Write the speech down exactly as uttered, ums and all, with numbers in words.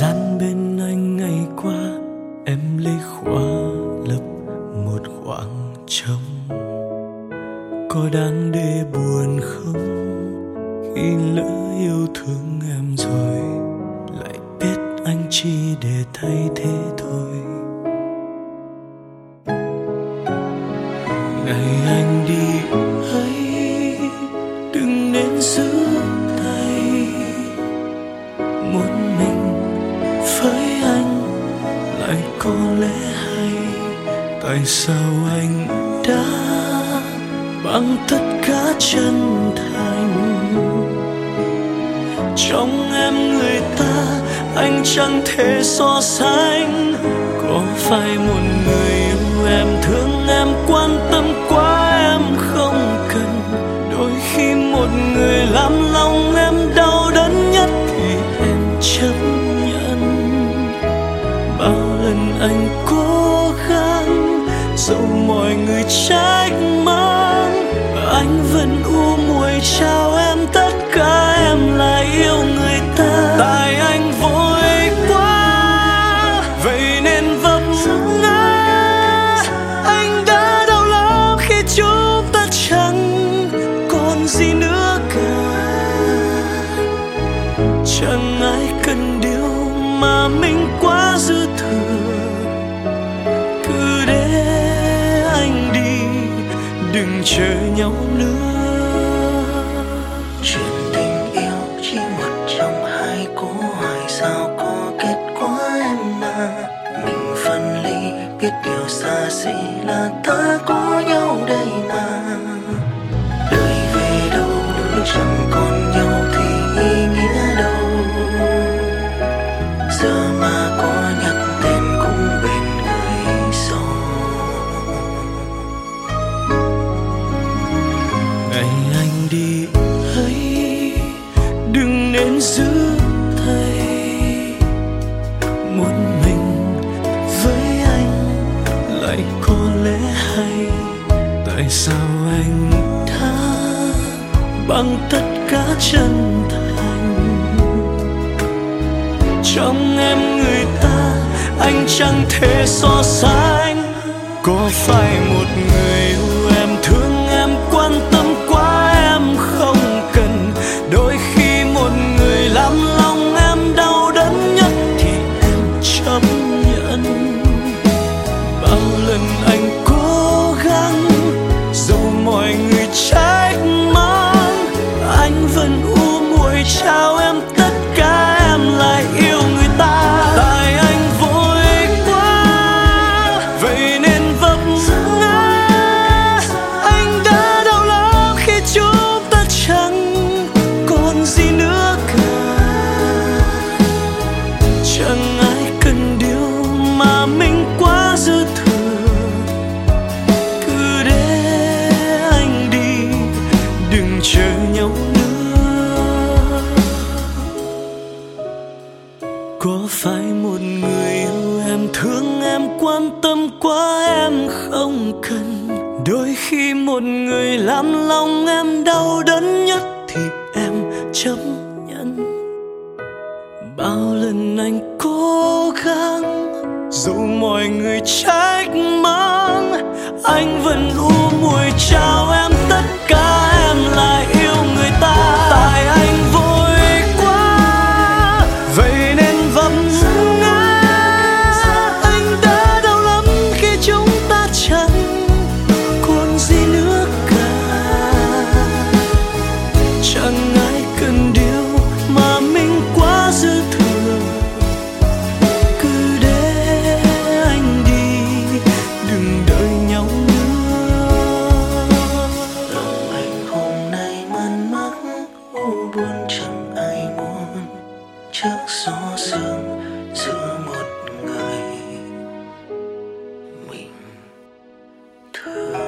gian bên anh ngày qua, em lấy khóa lấp một khoảng trống. Có đáng để buồn không khi lỡ yêu thương em rồi, lại biết anh chỉ để thay thế thôi. Ngày anh đi ấy đừng nên giữ tay, muốn mình với anh lại có lẽ hay. Tại sao anh đã bằng tất cả chân thành trong em người ta, anh chẳng thể so sánh. Có phải một người yêu em, thương em, quan tâm quá em không cần. Đôi khi một người làm lòng em đau đớn nhất thì em chấp nhận. Bao lần anh cố gắng dẫu mọi người trách mắng, anh vẫn u muội trao em tất cả, em lại yêu người ta. Tại anh vội quá vậy nên vấp ngã, anh đã đau lắm khi chúng ta chẳng còn gì nữa cả. Chẳng ai cần điều mà mình quá dư thừa, cứ để anh đi đừng chờ nhau nữa. Chuyện tình yêu chỉ một trong hai cố hỏi sao có kết quả em à. Mình phân ly biết điều xa xỉ là ta có nhau đây mà. Đời về đâu lúc chẳng còn nhau thì ý nghĩa đâu. Giờ mà có nhắc tên cũng bên người rồi. Ngày anh đi ấy đừng nên giữ tay, muốn mình với anh lại có lẽ hay. Tại sao anh đã bằng tất cả chân thành trong em người ta, anh chẳng thể so sánh. Có phải một người yêu em, thương em, quan tâm quá em không cần. Đôi khi một người làm lòng em đau đớn nhất thì em chấp nhận. Bao lần anh cố gắng dẫu mọi người trách mắng, anh vẫn u muội trao em tất cả, em lại yêu người ta. Tại anh vội quá vậy nên vấp ngã, anh đã đau lắm khi chúng ta chẳng còn gì nữa cả. Chẳng ai cần điều mà mình quá dư thừa, cứ để anh đi đừng chờ nhau nữa. Có phải một người yêu em, thương em, quan tâm quá em không cần. Đôi khi một người làm lòng em đau đớn nhất thì em chấp nhận. Bao lần anh cố gắng dẫu mọi người trách mắng, anh vẫn u muội trao em tất cả, em lại yêu người ta. Tại anh vội quá vậy nên vấp ngã, anh đã đau lắm khi chúng ta chẳng còn gì nữa cả. Chẳng ai cần điều mà mình quá dư thừa, cứ để anh đi đừng đợi nhau nữa. Lòng anh hôm nay man mác u buồn chẳng ai muốn. Trước gió sương giữa một người mình thương.